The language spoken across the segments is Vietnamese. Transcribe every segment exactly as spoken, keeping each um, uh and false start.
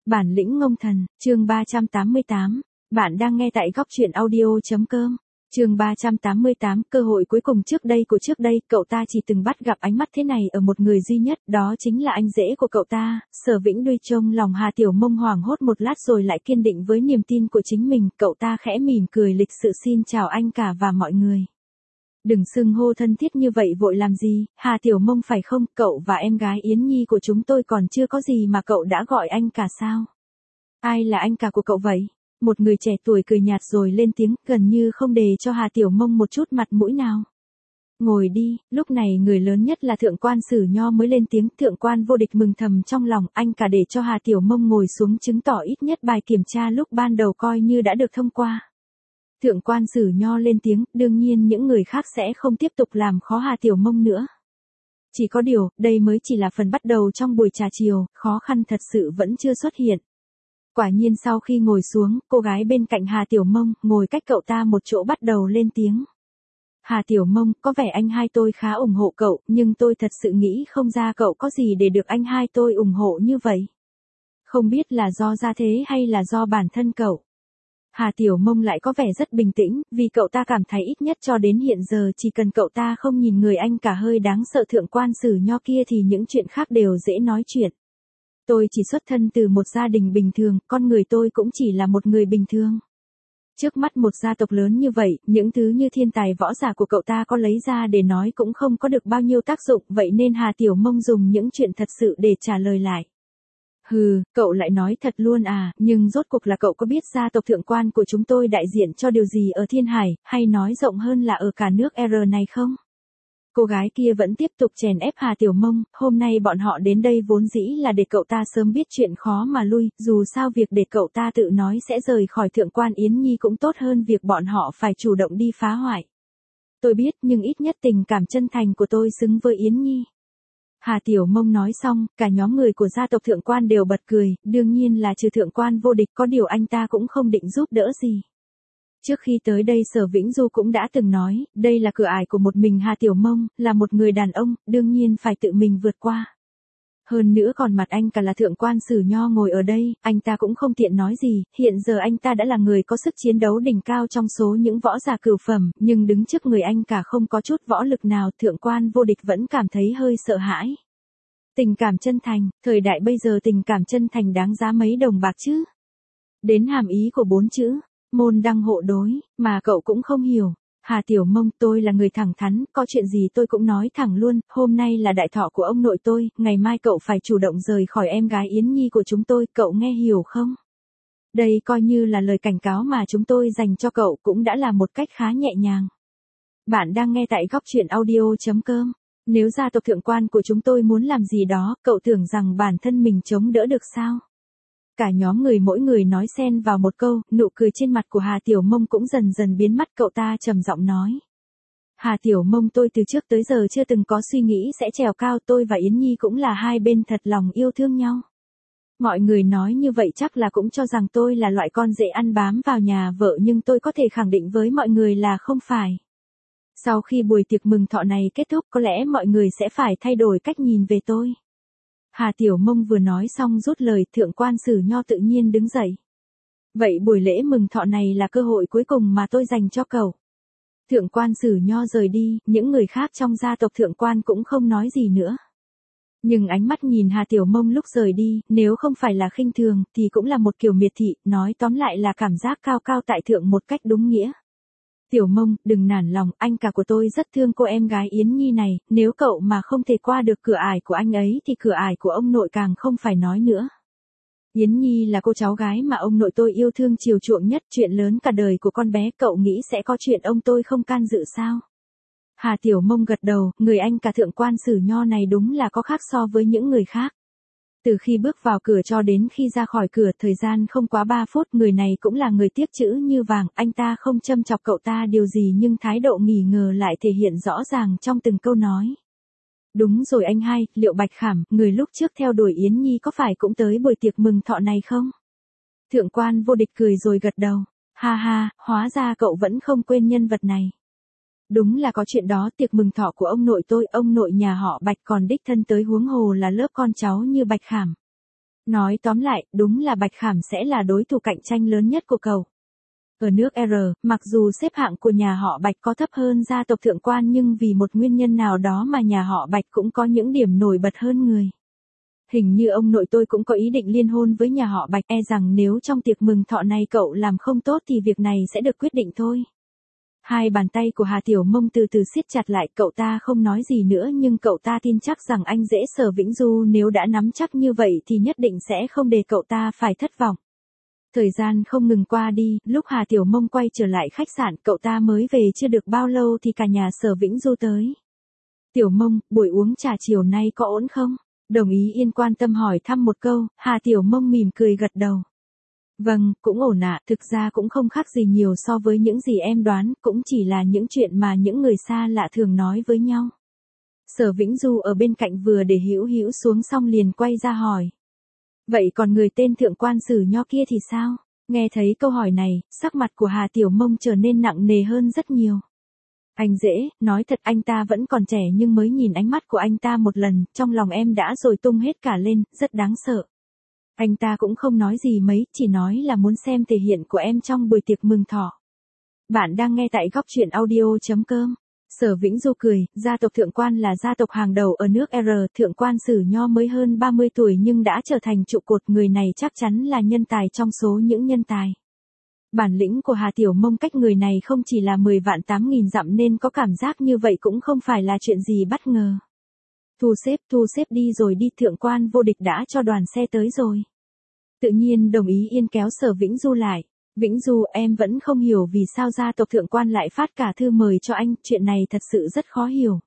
Bản lĩnh ngông thần, chương ba trăm tám mươi tám. Bạn đang nghe tại góc truyện audio.com. Chương ba trăm tám mươi tám, cơ hội cuối cùng trước đây của trước đây, cậu ta chỉ từng bắt gặp ánh mắt thế này ở một người duy nhất, đó chính là anh rể của cậu ta. Sở Vĩnh Duy trông lòng Hà Tiểu Mông hoảng hốt một lát rồi lại kiên định với niềm tin của chính mình, cậu ta khẽ mỉm cười lịch sự xin chào anh cả và mọi người. Đừng xưng hô thân thiết như vậy vội làm gì, Hà Tiểu Mông phải không, cậu và em gái Yến Nhi của chúng tôi còn chưa có gì mà cậu đã gọi anh cả sao? Ai là anh cả của cậu vậy? Một người trẻ tuổi cười nhạt rồi lên tiếng, gần như không để cho Hà Tiểu Mông một chút mặt mũi nào. Ngồi đi, lúc này người lớn nhất là thượng quan Sử Nho mới lên tiếng, thượng quan Vô Địch mừng thầm trong lòng, anh cả để cho Hà Tiểu Mông ngồi xuống chứng tỏ ít nhất bài kiểm tra lúc ban đầu coi như đã được thông qua. Thượng quan Sử Nho lên tiếng, đương nhiên những người khác sẽ không tiếp tục làm khó Hà Tiểu Mông nữa. Chỉ có điều, đây mới chỉ là phần bắt đầu trong buổi trà chiều, khó khăn thật sự vẫn chưa xuất hiện. Quả nhiên sau khi ngồi xuống, cô gái bên cạnh Hà Tiểu Mông, ngồi cách cậu ta một chỗ bắt đầu lên tiếng. Hà Tiểu Mông, có vẻ anh hai tôi khá ủng hộ cậu, nhưng tôi thật sự nghĩ không ra cậu có gì để được anh hai tôi ủng hộ như vậy. Không biết là do gia thế hay là do bản thân cậu. Hà Tiểu Mông lại có vẻ rất bình tĩnh, vì cậu ta cảm thấy ít nhất cho đến hiện giờ chỉ cần cậu ta không nhìn người anh cả hơi đáng sợ thượng quan Sử Nho kia thì những chuyện khác đều dễ nói chuyện. Tôi chỉ xuất thân từ một gia đình bình thường, con người tôi cũng chỉ là một người bình thường. Trước mắt một gia tộc lớn như vậy, những thứ như thiên tài võ giả của cậu ta có lấy ra để nói cũng không có được bao nhiêu tác dụng, vậy nên Hà Tiểu Mông dùng những chuyện thật sự để trả lời lại. Hừ, cậu lại nói thật luôn à, nhưng rốt cuộc là cậu có biết gia tộc thượng quan của chúng tôi đại diện cho điều gì ở Thiên Hải, hay nói rộng hơn là ở cả nước R này không? Cô gái kia vẫn tiếp tục chèn ép Hà Tiểu Mông, hôm nay bọn họ đến đây vốn dĩ là để cậu ta sớm biết chuyện khó mà lui, dù sao việc để cậu ta tự nói sẽ rời khỏi thượng quan Yến Nhi cũng tốt hơn việc bọn họ phải chủ động đi phá hoại. Tôi biết nhưng ít nhất tình cảm chân thành của tôi xứng với Yến Nhi. Hà Tiểu Mông nói xong, cả nhóm người của gia tộc thượng quan đều bật cười, đương nhiên là trừ thượng quan Vô Địch, có điều anh ta cũng không định giúp đỡ gì. Trước khi tới đây Sở Vĩnh Du cũng đã từng nói, đây là cửa ải của một mình Hà Tiểu Mông, là một người đàn ông, đương nhiên phải tự mình vượt qua. Hơn nữa còn mặt anh cả là thượng quan Sử Nho ngồi ở đây, anh ta cũng không tiện nói gì, hiện giờ anh ta đã là người có sức chiến đấu đỉnh cao trong số những võ giả cửu phẩm, nhưng đứng trước người anh cả không có chút võ lực nào, thượng quan Vô Địch vẫn cảm thấy hơi sợ hãi. Tình cảm chân thành, thời đại bây giờ tình cảm chân thành đáng giá mấy đồng bạc chứ? Đến hàm ý của bốn chữ, môn đăng hộ đối, mà cậu cũng không hiểu. Hà Tiểu Mông, tôi là người thẳng thắn, có chuyện gì tôi cũng nói thẳng luôn, hôm nay là đại thọ của ông nội tôi, ngày mai cậu phải chủ động rời khỏi em gái Yến Nhi của chúng tôi, cậu nghe hiểu không? Đây coi như là lời cảnh cáo mà chúng tôi dành cho cậu, cũng đã là một cách khá nhẹ nhàng. Bạn đang nghe tại góc truyện audio.com. Nếu gia tộc thượng quan của chúng tôi muốn làm gì đó, cậu tưởng rằng bản thân mình chống đỡ được sao? Cả nhóm người mỗi người nói xen vào một câu, nụ cười trên mặt của Hà Tiểu Mông cũng dần dần biến mất, cậu ta trầm giọng nói. Hà Tiểu Mông, tôi từ trước tới giờ chưa từng có suy nghĩ sẽ trèo cao, tôi và Yến Nhi cũng là hai bên thật lòng yêu thương nhau. Mọi người nói như vậy chắc là cũng cho rằng tôi là loại con dễ ăn bám vào nhà vợ, nhưng tôi có thể khẳng định với mọi người là không phải. Sau khi buổi tiệc mừng thọ này kết thúc có lẽ mọi người sẽ phải thay đổi cách nhìn về tôi. Hà Tiểu Mông vừa nói xong rút lời, thượng quan Sử Nho tự nhiên đứng dậy. Vậy buổi lễ mừng thọ này là cơ hội cuối cùng mà tôi dành cho cậu. Thượng quan Sử Nho rời đi, những người khác trong gia tộc thượng quan cũng không nói gì nữa. Nhưng ánh mắt nhìn Hà Tiểu Mông lúc rời đi, nếu không phải là khinh thường, thì cũng là một kiểu miệt thị, nói tóm lại là cảm giác cao cao tại thượng một cách đúng nghĩa. Tiểu Mông, đừng nản lòng, anh cả của tôi rất thương cô em gái Yến Nhi này, nếu cậu mà không thể qua được cửa ải của anh ấy thì cửa ải của ông nội càng không phải nói nữa. Yến Nhi là cô cháu gái mà ông nội tôi yêu thương chiều chuộng nhất, chuyện lớn cả đời của con bé, cậu nghĩ sẽ có chuyện ông tôi không can dự sao? Hà Tiểu Mông gật đầu, người anh cả thượng quan Sử Nho này đúng là có khác so với những người khác. Từ khi bước vào cửa cho đến khi ra khỏi cửa, thời gian không quá ba phút, người này cũng là người tiếc chữ như vàng, anh ta không châm chọc cậu ta điều gì nhưng thái độ nghi ngờ lại thể hiện rõ ràng trong từng câu nói. Đúng rồi anh hai, liệu Bạch Khảm, người lúc trước theo đuổi Yến Nhi có phải cũng tới buổi tiệc mừng thọ này không? Thượng quan Vô Địch cười rồi gật đầu, ha ha, hóa ra cậu vẫn không quên nhân vật này. Đúng là có chuyện đó, tiệc mừng thọ của ông nội tôi, ông nội nhà họ Bạch còn đích thân tới, huống hồ là lớp con cháu như Bạch Khảm. Nói tóm lại, đúng là Bạch Khảm sẽ là đối thủ cạnh tranh lớn nhất của cậu. Ở nước R, mặc dù xếp hạng của nhà họ Bạch có thấp hơn gia tộc thượng quan nhưng vì một nguyên nhân nào đó mà nhà họ Bạch cũng có những điểm nổi bật hơn người. Hình như ông nội tôi cũng có ý định liên hôn với nhà họ Bạch, e rằng nếu trong tiệc mừng thọ này cậu làm không tốt thì việc này sẽ được quyết định thôi. Hai bàn tay của Hà Tiểu Mông từ từ siết chặt lại, cậu ta không nói gì nữa nhưng cậu ta tin chắc rằng anh rể Sở Vĩnh Du nếu đã nắm chắc như vậy thì nhất định sẽ không để cậu ta phải thất vọng. Thời gian không ngừng qua đi, lúc Hà Tiểu Mông quay trở lại khách sạn, cậu ta mới về chưa được bao lâu thì cả nhà Sở Vĩnh Du tới. Tiểu Mông, buổi uống trà chiều nay có ổn không? Đồng Ý Yên quan tâm hỏi thăm một câu, Hà Tiểu Mông mỉm cười gật đầu. Vâng, cũng ổn ạ, thực ra cũng không khác gì nhiều so với những gì em đoán, cũng chỉ là những chuyện mà những người xa lạ thường nói với nhau. Sở Vĩnh Du ở bên cạnh vừa để Hữu Hữu xuống xong liền quay ra hỏi. Vậy còn người tên thượng quan Sử Nho kia thì sao? Nghe thấy câu hỏi này, sắc mặt của Hà Tiểu Mông trở nên nặng nề hơn rất nhiều. Anh dễ, nói thật anh ta vẫn còn trẻ nhưng mới nhìn ánh mắt của anh ta một lần, trong lòng em đã rồi tung hết cả lên, rất đáng sợ. Anh ta cũng không nói gì mấy, chỉ nói là muốn xem thể hiện của em trong buổi tiệc mừng thọ. Bạn đang nghe tại góc truyện audio chấm com. Sở Vĩnh Du cười, gia tộc thượng quan là gia tộc hàng đầu ở nước R, thượng quan Sử Nho mới hơn ba mươi tuổi nhưng đã trở thành trụ cột, người này chắc chắn là nhân tài trong số những nhân tài. Bản lĩnh của Hà Tiểu Mông cách người này không chỉ là mười vạn tám nghìn dặm nên có cảm giác như vậy cũng không phải là chuyện gì bất ngờ. Thu xếp, thu xếp đi rồi đi, thượng quan Vô Địch đã cho đoàn xe tới rồi. Tự nhiên Đồng Ý Yên kéo Sở Vĩnh Du lại. Vĩnh Du, em vẫn không hiểu vì sao gia tộc thượng quan lại phát cả thư mời cho anh, chuyện này thật sự rất khó hiểu.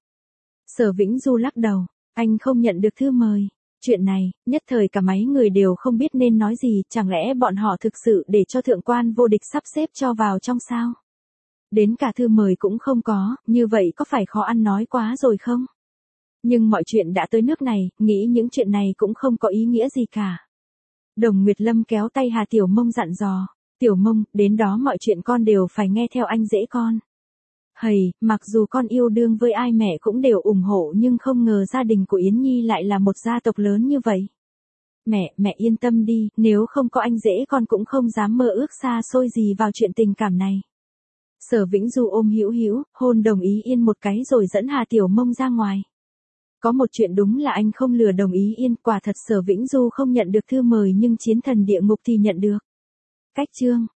Sở Vĩnh Du lắc đầu, anh không nhận được thư mời. Chuyện này, nhất thời cả mấy người đều không biết nên nói gì, chẳng lẽ bọn họ thực sự để cho thượng quan Vô Địch sắp xếp cho vào trong sao? Đến cả thư mời cũng không có, như vậy có phải khó ăn nói quá rồi không? Nhưng mọi chuyện đã tới nước này, nghĩ những chuyện này cũng không có ý nghĩa gì cả. Đồng Nguyệt Lâm kéo tay Hà Tiểu Mông dặn dò, Tiểu Mông, đến đó mọi chuyện con đều phải nghe theo anh rể con. Hầy, mặc dù con yêu đương với ai mẹ cũng đều ủng hộ nhưng không ngờ gia đình của Yến Nhi lại là một gia tộc lớn như vậy. Mẹ, mẹ yên tâm đi, nếu không có anh rể con cũng không dám mơ ước xa xôi gì vào chuyện tình cảm này. Sở Vĩnh Du ôm Hữu Hữu, hôn Đồng Ý Yên một cái rồi dẫn Hà Tiểu Mông ra ngoài. Có một chuyện đúng là anh không lừa Đồng Ý Yên, quả thật Sở Vĩnh Du không nhận được thư mời nhưng chiến thần địa ngục thì nhận được. Cách chương